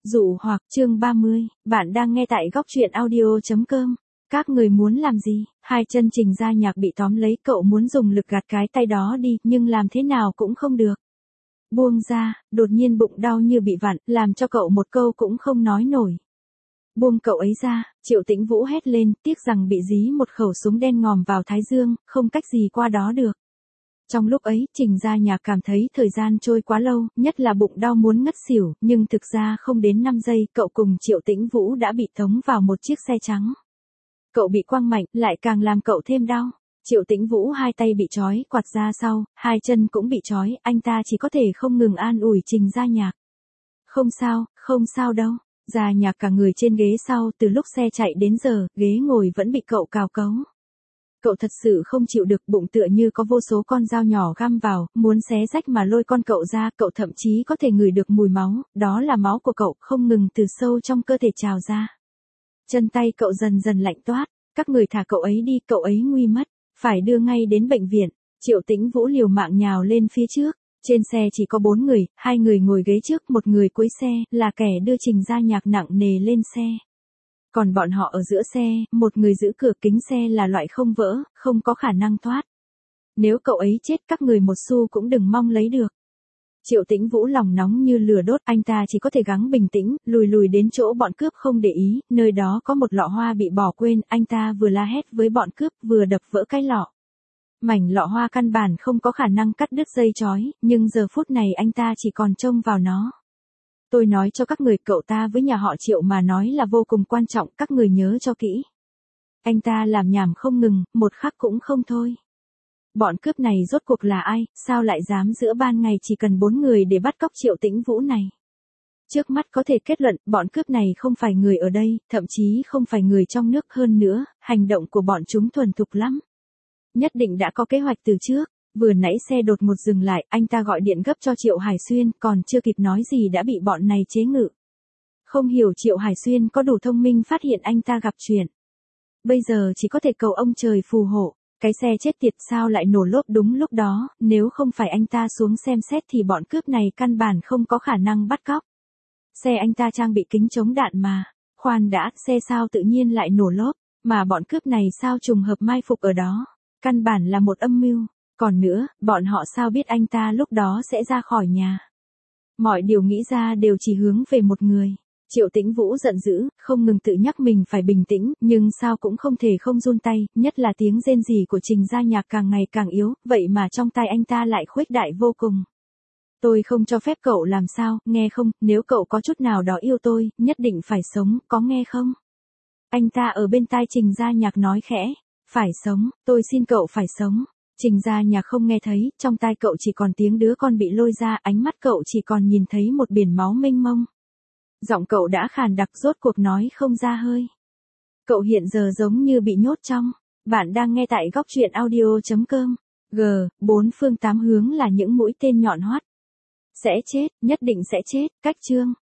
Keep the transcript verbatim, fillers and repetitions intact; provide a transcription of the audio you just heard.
Dụ hoặc chương ba mươi, bạn đang nghe tại góc truyện audio chấm com. Các người muốn làm gì? Hai chân Trình Gia Nhạc bị tóm lấy, cậu muốn dùng lực gạt cái tay đó đi, nhưng làm thế nào cũng không được. Buông ra, đột nhiên bụng đau như bị vặn, làm cho cậu một câu cũng không nói nổi. Buông cậu ấy ra, Triệu Tĩnh Vũ hét lên, tiếc rằng bị dí một khẩu súng đen ngòm vào thái dương, không cách gì qua đó được. Trong lúc ấy, Trình Gia Nhạc cảm thấy thời gian trôi quá lâu, nhất là bụng đau muốn ngất xỉu, nhưng thực ra không đến năm giây, cậu cùng Triệu Tĩnh Vũ đã bị tống vào một chiếc xe trắng. Cậu bị quăng mạnh, lại càng làm cậu thêm đau. Triệu Tĩnh Vũ hai tay bị trói quạt ra sau, hai chân cũng bị trói, anh ta chỉ có thể không ngừng an ủi Trình Gia Nhạc. Không sao, không sao đâu. Gia Nhạc cả người trên ghế sau, từ lúc xe chạy đến giờ, ghế ngồi vẫn bị cậu cào cấu. Cậu thật sự không chịu được, bụng tựa như có vô số con dao nhỏ găm vào, muốn xé rách mà lôi con cậu ra, cậu thậm chí có thể ngửi được mùi máu, đó là máu của cậu, không ngừng từ sâu trong cơ thể trào ra. Chân tay cậu dần dần lạnh toát, các người thả cậu ấy đi, cậu ấy nguy mất, phải đưa ngay đến bệnh viện. Triệu Tĩnh Vũ liều mạng nhào lên phía trước, trên xe chỉ có bốn người, hai người ngồi ghế trước, một người cuối xe, là kẻ đưa Trình Gia Nhạc nặng nề lên xe. Còn bọn họ ở giữa xe, một người giữ cửa, kính xe là loại không vỡ, không có khả năng thoát. Nếu cậu ấy chết, các người một xu cũng đừng mong lấy được. Triệu Tĩnh Vũ lòng nóng như lửa đốt, anh ta chỉ có thể gắng bình tĩnh, lùi lùi đến chỗ bọn cướp không để ý, nơi đó có một lọ hoa bị bỏ quên, anh ta vừa la hét với bọn cướp, vừa đập vỡ cái lọ. Mảnh lọ hoa căn bản không có khả năng cắt đứt dây trói, nhưng giờ phút này anh ta chỉ còn trông vào nó. Tôi nói cho các người, cậu ta với nhà họ Triệu mà nói là vô cùng quan trọng, các người nhớ cho kỹ. Anh ta làm nhảm không ngừng, một khắc cũng không thôi. Bọn cướp này rốt cuộc là ai, sao lại dám giữa ban ngày chỉ cần bốn người để bắt cóc Triệu Tĩnh Vũ này? Trước mắt có thể kết luận, bọn cướp này không phải người ở đây, thậm chí không phải người trong nước, hơn nữa, hành động của bọn chúng thuần thục lắm. Nhất định đã có kế hoạch từ trước. Vừa nãy xe đột ngột dừng lại, anh ta gọi điện gấp cho Triệu Hải Xuyên, còn chưa kịp nói gì đã bị bọn này chế ngự. Không hiểu Triệu Hải Xuyên có đủ thông minh phát hiện anh ta gặp chuyện. Bây giờ chỉ có thể cầu ông trời phù hộ, cái xe chết tiệt sao lại nổ lốp đúng lúc đó, nếu không phải anh ta xuống xem xét thì bọn cướp này căn bản không có khả năng bắt cóc. Xe anh ta trang bị kính chống đạn mà, khoan đã, xe sao tự nhiên lại nổ lốp, mà bọn cướp này sao trùng hợp mai phục ở đó, căn bản là một âm mưu. Còn nữa, bọn họ sao biết anh ta lúc đó sẽ ra khỏi nhà? Mọi điều nghĩ ra đều chỉ hướng về một người. Triệu Tĩnh Vũ giận dữ, không ngừng tự nhắc mình phải bình tĩnh, nhưng sao cũng không thể không run tay, nhất là tiếng rên rỉ của Trình Gia Nhạc càng ngày càng yếu, vậy mà trong tai anh ta lại khuếch đại vô cùng. Tôi không cho phép cậu làm sao, nghe không, nếu cậu có chút nào đó yêu tôi, nhất định phải sống, có nghe không? Anh ta ở bên tai Trình Gia Nhạc nói khẽ, phải sống, tôi xin cậu phải sống. Trình Gia Nhạc không nghe thấy, trong tai cậu chỉ còn tiếng đứa con bị lôi ra, ánh mắt cậu chỉ còn nhìn thấy một biển máu mênh mông. Giọng cậu đã khàn đặc, rốt cuộc nói không ra hơi. Cậu hiện giờ giống như bị nhốt trong. Bạn đang nghe tại góc truyện audio chấm com. G, bốn phương tám hướng là những mũi tên nhọn hoắt. Sẽ chết, nhất định sẽ chết, cách chương.